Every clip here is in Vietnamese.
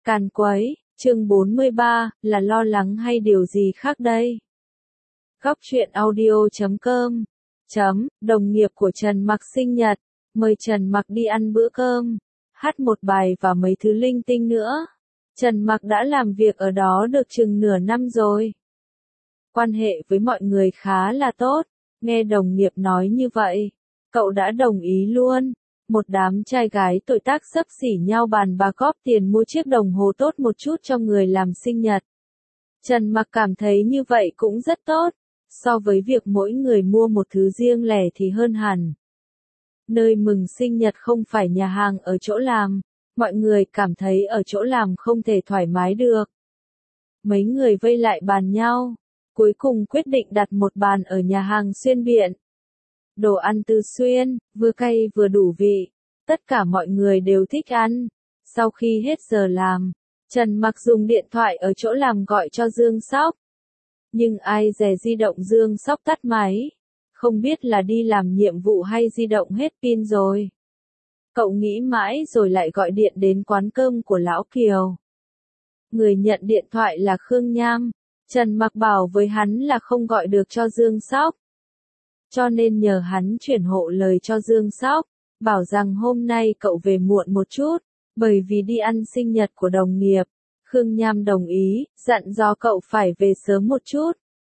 Càn quấy, chương 43, là lo lắng hay điều gì khác đây? Góc truyện audio.com Đồng nghiệp của Trần Mặc sinh nhật, mời Trần Mặc đi ăn bữa cơm, hát một bài và mấy thứ linh tinh nữa. Trần Mặc đã làm việc ở đó được chừng nửa năm rồi. Quan hệ với mọi người khá là tốt, nghe đồng nghiệp nói như vậy, cậu đã đồng ý luôn. Một đám trai gái tuổi tác xấp xỉ nhau bàn bạc góp tiền mua chiếc đồng hồ tốt một chút cho người làm sinh nhật. Trần Mặc cảm thấy như vậy cũng rất tốt, so với việc mỗi người mua một thứ riêng lẻ thì hơn hẳn. Nơi mừng sinh nhật không phải nhà hàng ở chỗ làm, mọi người cảm thấy ở chỗ làm không thể thoải mái được. Mấy người vây lại bàn nhau, cuối cùng quyết định đặt một bàn ở nhà hàng xuyên Biện. Đồ ăn Tư Xuyên, vừa cay vừa đủ vị, tất cả mọi người đều thích ăn. Sau khi hết giờ làm, Trần Mặc dùng điện thoại ở chỗ làm gọi cho Dương Sóc. Nhưng ai dè di động Dương Sóc tắt máy, không biết là đi làm nhiệm vụ hay di động hết pin rồi. Cậu nghĩ mãi rồi lại gọi điện đến quán cơm của Lão Kiều. Người nhận điện thoại là Khương Nham, Trần Mặc bảo với hắn là không gọi được cho Dương Sóc. Cho nên nhờ hắn chuyển hộ lời cho Dương Sóc, bảo rằng hôm nay cậu về muộn một chút, bởi vì đi ăn sinh nhật của đồng nghiệp. Khương Nham đồng ý, dặn dò cậu phải về sớm một chút.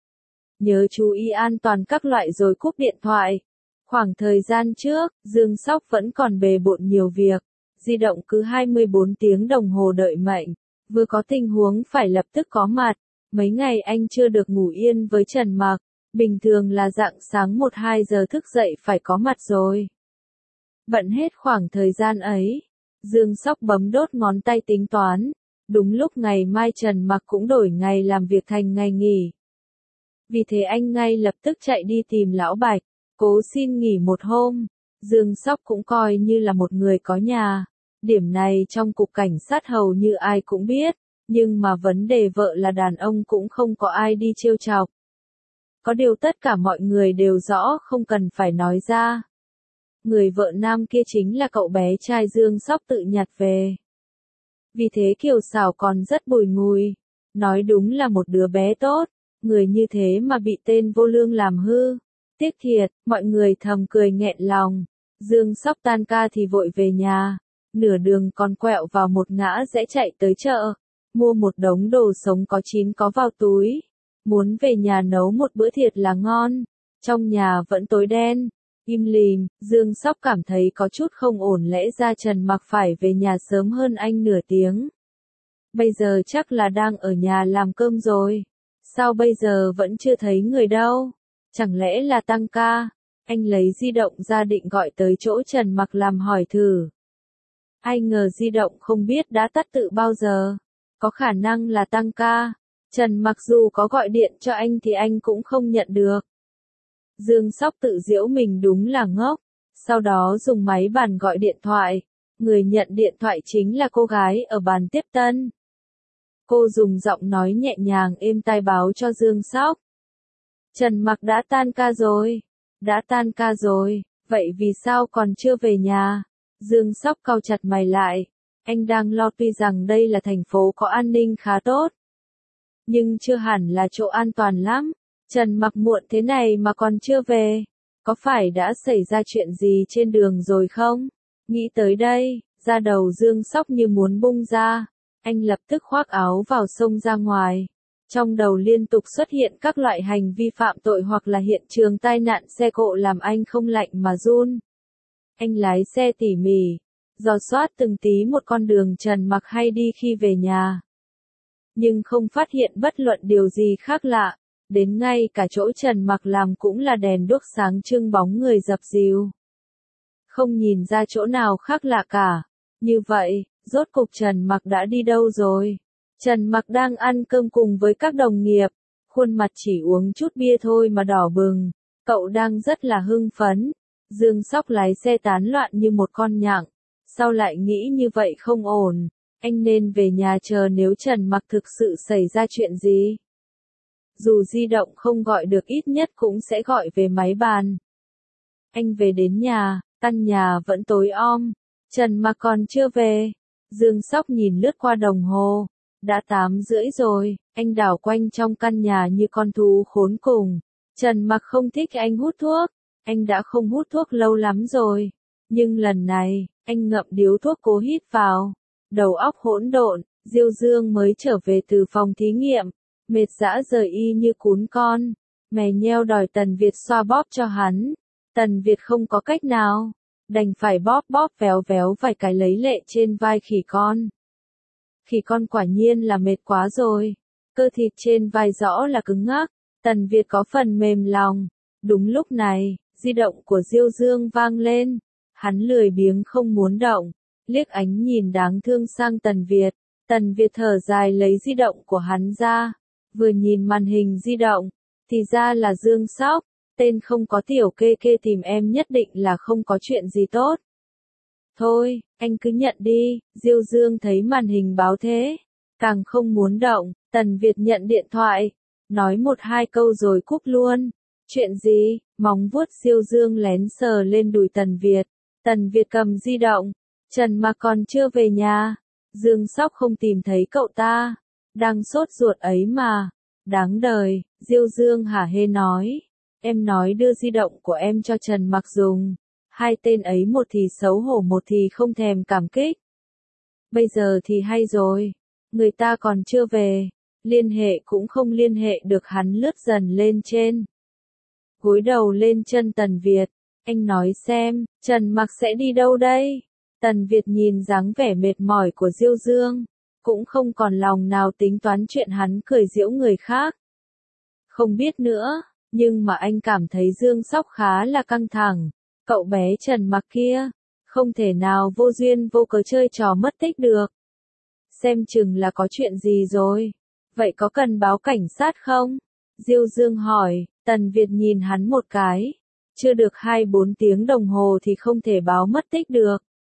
Nhớ chú ý an toàn các loại rồi cúp điện thoại. Khoảng thời gian trước, Dương Sóc vẫn còn bề bộn nhiều việc, di động cứ 24 tiếng đồng hồ đợi mệnh, vừa có tình huống phải lập tức có mặt. Mấy ngày anh chưa được ngủ yên với Trần Mặc. Bình thường là rạng sáng 1-2 giờ thức dậy phải có mặt rồi. Bận hết khoảng thời gian ấy, Dương Sóc bấm đốt ngón tay tính toán. Đúng lúc ngày mai Trần Mặc cũng đổi ngày làm việc thành ngày nghỉ. Vì thế anh ngay lập tức chạy đi tìm Lão Bạch, cố xin nghỉ một hôm. Dương Sóc cũng coi như là một người có nhà. Điểm này trong cục cảnh sát hầu như ai cũng biết, nhưng mà vấn đề vợ là đàn ông cũng không có ai đi trêu chọc. Có điều tất cả mọi người đều rõ không cần phải nói ra. Người vợ nam kia chính là cậu bé trai Dương Sóc tự nhặt về. Vì thế Kiều Xảo còn rất bùi ngùi. Nói đúng là một đứa bé tốt, người như thế mà bị tên vô lương làm hư. Tiếc thiệt, mọi người thầm cười nghẹn lòng. Dương Sóc tan ca thì vội về nhà. Nửa đường còn quẹo vào một ngã rẽ chạy tới chợ. Mua một đống đồ sống có chín có vào túi. Muốn về nhà nấu một bữa thiệt là ngon. Trong nhà vẫn tối đen, im lìm, Dương Sóc cảm thấy có chút không ổn, lẽ ra Trần Mặc phải về nhà sớm hơn anh nửa tiếng. Bây giờ chắc là đang ở nhà làm cơm rồi. Sao bây giờ vẫn chưa thấy người đâu? Chẳng lẽ là tăng ca? Anh lấy di động ra định gọi tới chỗ Trần Mặc làm hỏi thử. Ai ngờ di động không biết đã tắt tự bao giờ. Có khả năng là tăng ca. Trần Mặc dù có gọi điện cho anh thì anh cũng không nhận được. Dương Sóc tự giễu mình đúng là ngốc. Sau đó dùng máy bàn gọi điện thoại. Người nhận điện thoại chính là cô gái ở bàn tiếp tân. Cô dùng giọng nói nhẹ nhàng êm tai báo cho Dương Sóc. Trần Mặc đã tan ca rồi. Đã tan ca rồi, vậy vì sao còn chưa về nhà? Dương Sóc cau chặt mày lại. Anh đang lo, tuy rằng đây là thành phố có an ninh khá tốt, nhưng chưa hẳn là chỗ an toàn lắm. Trần Mặc muộn thế này mà còn chưa về, có phải đã xảy ra chuyện gì trên đường rồi không? Nghĩ tới đây, da đầu Dương Sóc như muốn bung ra. Anh lập tức khoác áo vào xông ra ngoài. Trong đầu liên tục xuất hiện các loại hành vi phạm tội hoặc là hiện trường tai nạn xe cộ làm anh không lạnh mà run. Anh lái xe tỉ mỉ, dò soát từng tí một con đường Trần Mặc hay đi khi về nhà. Nhưng không phát hiện bất luận điều gì khác lạ, đến ngay cả chỗ Trần Mặc làm cũng là đèn đuốc sáng trưng, bóng người dập dìu. Không nhìn ra chỗ nào khác lạ cả. Như vậy, rốt cục Trần Mặc đã đi đâu rồi? Trần Mặc đang ăn cơm cùng với các đồng nghiệp, khuôn mặt chỉ uống chút bia thôi mà đỏ bừng. Cậu đang rất là hưng phấn. Dương Sóc lái xe tán loạn như một con nhặng. Sao lại nghĩ như vậy không ổn? Anh nên về nhà chờ nếu Trần Mặc thực sự xảy ra chuyện gì. Dù di động không gọi được ít nhất cũng sẽ gọi về máy bàn. Anh về đến nhà, căn nhà vẫn tối om. Trần Mặc còn chưa về. Dương Sóc nhìn lướt qua đồng hồ. Đã 8:30 rồi, anh đảo quanh trong căn nhà như con thú khốn cùng. Trần Mặc không thích anh hút thuốc. Anh đã không hút thuốc lâu lắm rồi. Nhưng lần này, anh ngậm điếu thuốc cố hít vào. Đầu óc hỗn độn, Diêu Dương mới trở về từ phòng thí nghiệm. Mệt dã rời y như cún con. Mè nheo đòi Tần Việt xoa bóp cho hắn. Tần Việt không có cách nào. Đành phải bóp bóp véo véo vài cái lấy lệ trên vai khỉ con. Khỉ con quả nhiên là mệt quá rồi. Cơ thịt trên vai rõ là cứng ngắc. Tần Việt có phần mềm lòng. Đúng lúc này, di động của Diêu Dương vang lên. Hắn lười biếng không muốn động. Liếc ánh nhìn đáng thương sang Tần Việt. Tần Việt thở dài lấy di động của hắn ra. Vừa nhìn màn hình di động. Thì ra là Dương Sóc. Tên không có tiểu kê kê tìm em nhất định là không có chuyện gì tốt. Thôi, anh cứ nhận đi. Diêu Dương thấy màn hình báo thế. Càng không muốn động. Tần Việt nhận điện thoại. Nói 1-2 câu rồi cúp luôn. Chuyện gì? Móng vuốt Diêu Dương lén sờ lên đùi Tần Việt. Tần Việt cầm di động. Trần mà còn chưa về nhà. Dương Sóc không tìm thấy cậu ta. Đang sốt ruột ấy mà. Đáng đời. Diêu Dương hả hê nói. Em nói đưa di động của em cho Trần Mặc dùng. Hai tên ấy một thì xấu hổ một thì không thèm cảm kích. Bây giờ thì hay rồi. Người ta còn chưa về. Liên hệ cũng không liên hệ được, hắn lướt dần lên trên. Gối đầu lên chân Tần Việt. Anh nói xem, Trần Mặc sẽ đi đâu đây? Tần Việt nhìn dáng vẻ mệt mỏi của Diêu Dương. Cũng không còn lòng nào tính toán chuyện hắn cười giễu người khác. Không biết nữa. Nhưng mà anh cảm thấy Dương Sóc khá là căng thẳng. Cậu bé Trần Mặc kia, không thể nào vô duyên vô cớ chơi trò mất tích được. Xem chừng là có chuyện gì rồi. Vậy có cần báo cảnh sát không? Diêu Dương hỏi. Tần Việt nhìn hắn một cái. Chưa được 2-4 tiếng đồng hồ thì không thể báo mất tích được.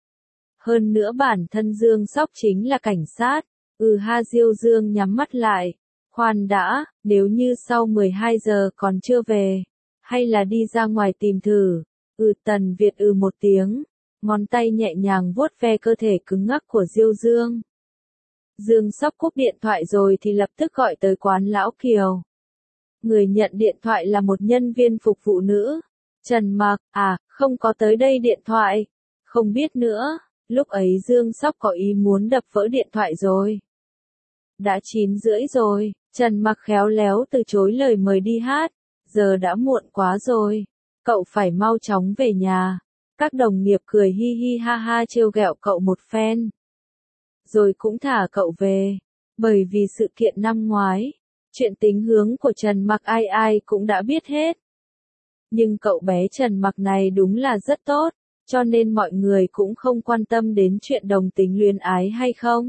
Hơn nữa bản thân Dương Sóc chính là cảnh sát. Ha, Diêu Dương nhắm mắt lại. Khoan đã, nếu như sau 12 giờ còn chưa về, hay là đi ra ngoài tìm thử. Tần Việt một tiếng, ngón tay nhẹ nhàng vuốt ve cơ thể cứng ngắc của Diêu Dương. Dương Sóc cúp điện thoại rồi thì lập tức gọi tới quán Lão Kiều. Người nhận điện thoại là một nhân viên phục vụ nữ. Trần Mặc, không có tới đây điện thoại. Không biết nữa, lúc ấy Dương Sóc có ý muốn đập vỡ điện thoại rồi. Đã 9:30 rồi, Trần Mặc khéo léo từ chối lời mời đi hát. Giờ đã muộn quá rồi, cậu phải mau chóng về nhà. Các đồng nghiệp cười hi hi ha ha trêu ghẹo cậu một phen. Rồi cũng thả cậu về. Bởi vì sự kiện năm ngoái, chuyện tính hướng của Trần Mặc ai ai cũng đã biết hết. Nhưng cậu bé Trần Mặc này đúng là rất tốt, cho nên mọi người cũng không quan tâm đến chuyện đồng tính luyến ái hay không.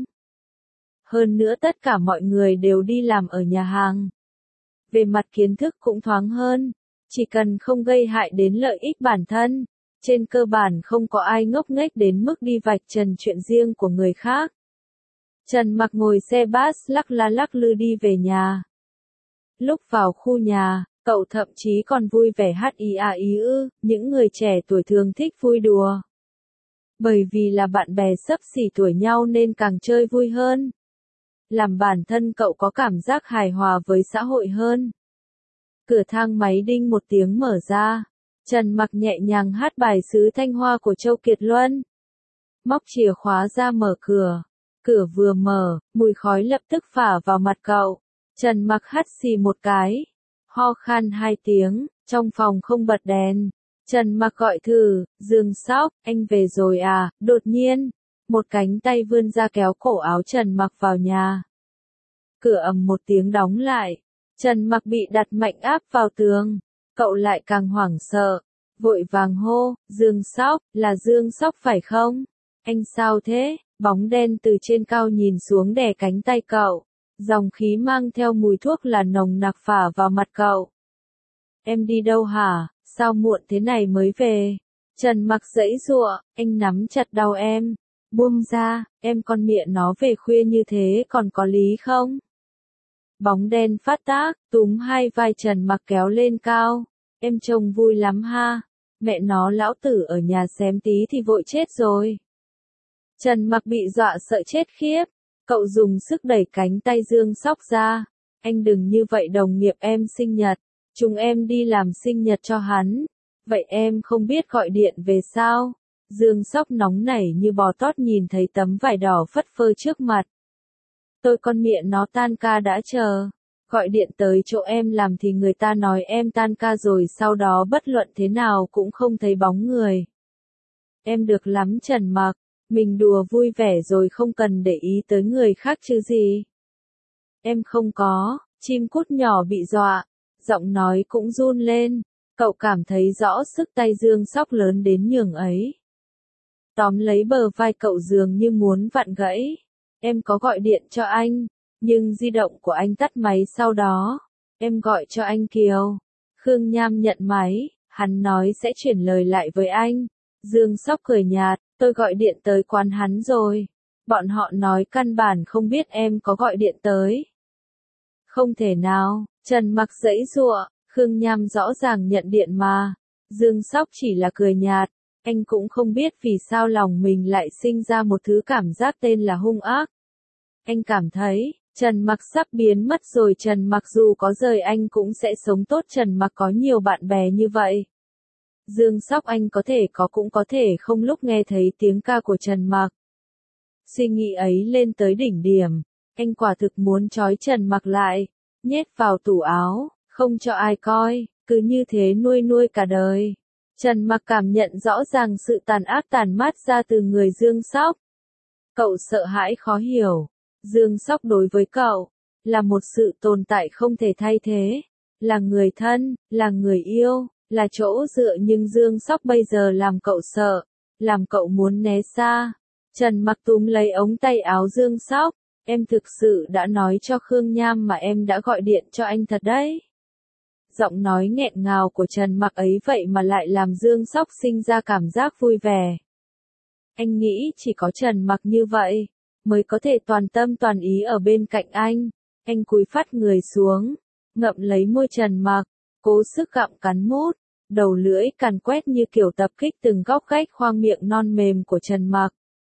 Hơn nữa tất cả mọi người đều đi làm ở nhà hàng. Về mặt kiến thức cũng thoáng hơn, chỉ cần không gây hại đến lợi ích bản thân. Trên cơ bản không có ai ngốc nghếch đến mức đi vạch trần chuyện riêng của người khác. Trần Mặc ngồi xe bus lắc la lắc lư đi về nhà. Lúc vào khu nhà, cậu thậm chí còn vui vẻ hát ý à ý ư, những người trẻ tuổi thường thích vui đùa. Bởi vì là bạn bè xấp xỉ tuổi nhau nên càng chơi vui hơn. Làm bản thân cậu có cảm giác hài hòa với xã hội hơn. Cửa thang máy đinh một tiếng mở ra. Trần Mặc nhẹ nhàng hát bài Sứ Thanh Hoa của Châu Kiệt Luân. Móc chìa khóa ra mở cửa. Cửa vừa mở, mùi khói lập tức phả vào mặt cậu. Trần Mặc hắt xì một cái. Ho khan 2 tiếng, trong phòng không bật đèn. Trần Mặc gọi thử, Dương Sóc, anh về rồi à? Đột nhiên, một cánh tay vươn ra kéo cổ áo Trần Mặc vào nhà. Cửa ầm một tiếng đóng lại. Trần Mặc bị đặt mạnh áp vào tường. Cậu lại càng hoảng sợ. Vội vàng hô, Dương Sóc, là Dương Sóc phải không? Anh sao thế? Bóng đen từ trên cao nhìn xuống đè cánh tay cậu. Dòng khí mang theo mùi thuốc là nồng nặc phả vào mặt cậu. Em đi đâu hả? Sao muộn thế này mới về? Trần Mặc giãy giụa, anh nắm chặt đầu em. Buông ra, em con mẹ nó về khuya như thế còn có lý không? Bóng đen phát tác, túm hai vai Trần Mặc kéo lên cao. Em trông vui lắm ha. Mẹ nó lão tử ở nhà xém tí thì vội chết rồi. Trần Mặc bị dọa sợ chết khiếp. Cậu dùng sức đẩy cánh tay Dương Sóc ra. Anh đừng như vậy đồng nghiệp em sinh nhật. Chúng em đi làm sinh nhật cho hắn. Vậy em không biết gọi điện về sao? Dương Sóc nóng nảy như bò tót nhìn thấy tấm vải đỏ phất phơ trước mặt. Tôi con miệng nó tan ca đã chờ. Gọi điện tới chỗ em làm thì người ta nói em tan ca rồi, sau đó bất luận thế nào cũng không thấy bóng người. Em được lắm Trần Mặc, mình đùa vui vẻ rồi không cần để ý tới người khác chứ gì. Em không có, chim cút nhỏ bị dọa, giọng nói cũng run lên, cậu cảm thấy rõ sức tay Dương Sóc lớn đến nhường ấy. Tóm lấy bờ vai cậu dường như muốn vặn gãy. Em có gọi điện cho anh, nhưng di động của anh tắt máy sau đó. Em gọi cho anh Kiều. Khương Nham nhận máy, hắn nói sẽ chuyển lời lại với anh. Dương Sóc cười nhạt, tôi gọi điện tới quán hắn rồi. Bọn họ nói căn bản không biết em có gọi điện tới. Không thể nào, Trần Mặc giãy giụa, Khương Nham rõ ràng nhận điện mà. Dương Sóc chỉ là cười nhạt, anh cũng không biết vì sao lòng mình lại sinh ra một thứ cảm giác tên là hung ác. Anh cảm thấy, Trần Mặc sắp biến mất rồi, Trần Mặc dù có rời anh cũng sẽ sống tốt, Trần Mặc có nhiều bạn bè như vậy. Dương Sóc anh có thể có cũng có thể không lúc nghe thấy tiếng ca của Trần Mặc. Suy nghĩ ấy lên tới đỉnh điểm, anh quả thực muốn trói Trần Mặc lại, nhét vào tủ áo, không cho ai coi, cứ như thế nuôi nuôi cả đời. Trần Mặc cảm nhận rõ ràng sự tàn ác tàn mát ra từ người Dương Sóc. Cậu sợ hãi khó hiểu. Dương Sóc đối với cậu, là một sự tồn tại không thể thay thế. Là người thân, là người yêu, là chỗ dựa, nhưng Dương Sóc bây giờ làm cậu sợ, làm cậu muốn né xa. Trần Mặc túm lấy ống tay áo Dương Sóc. Em thực sự đã nói cho Khương Nham mà em đã gọi điện cho anh thật đấy. Giọng nói nghẹn ngào của Trần Mặc ấy vậy mà lại làm Dương Sóc sinh ra cảm giác vui vẻ. Anh nghĩ chỉ có Trần Mặc như vậy, mới có thể toàn tâm toàn ý ở bên cạnh anh. Anh cúi phắt người xuống, ngậm lấy môi Trần Mặc, cố sức gặm cắn mút, đầu lưỡi càn quét như kiểu tập kích từng góc ghách khoang miệng non mềm của Trần Mặc.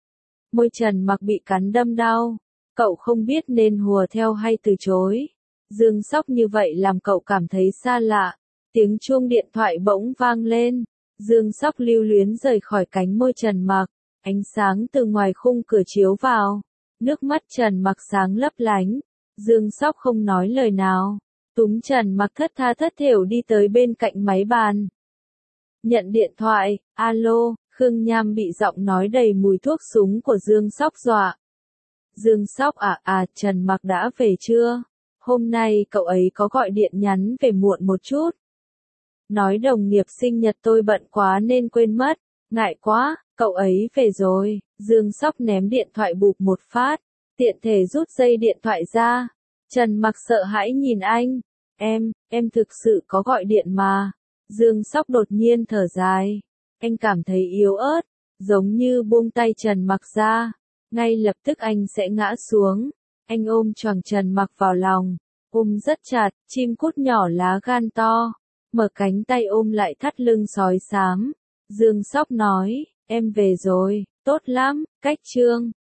Môi Trần Mặc bị cắn đâm đau, cậu không biết nên hùa theo hay từ chối. Dương Sóc như vậy làm cậu cảm thấy xa lạ. Tiếng chuông điện thoại bỗng vang lên. Dương Sóc lưu luyến rời khỏi cánh môi Trần Mặc. Ánh sáng từ ngoài khung cửa chiếu vào. Nước mắt Trần Mặc sáng lấp lánh. Dương Sóc không nói lời nào. Túm Trần Mặc thất tha thất thểu đi tới bên cạnh máy bàn. Nhận điện thoại, alo, Khương Nham bị giọng nói đầy mùi thuốc súng của Dương Sóc dọa. Dương Sóc Trần Mặc đã về chưa? Hôm nay cậu ấy có gọi điện nhắn về muộn một chút. Nói đồng nghiệp sinh nhật tôi bận quá nên quên mất. Ngại quá, cậu ấy về rồi. Dương Sóc ném điện thoại bụp một phát. Tiện thể rút dây điện thoại ra. Trần Mặc sợ hãi nhìn anh. Em thực sự có gọi điện mà. Dương Sóc đột nhiên thở dài. Anh cảm thấy yếu ớt, giống như buông tay Trần Mặc ra. Ngay lập tức anh sẽ ngã xuống. Anh ôm choàng Trần Mặc vào lòng, ôm rất chặt, chim cút nhỏ lá gan to, mở cánh tay ôm lại thắt lưng sói xám. Dương Sóc nói, em về rồi, tốt lắm, cách chương.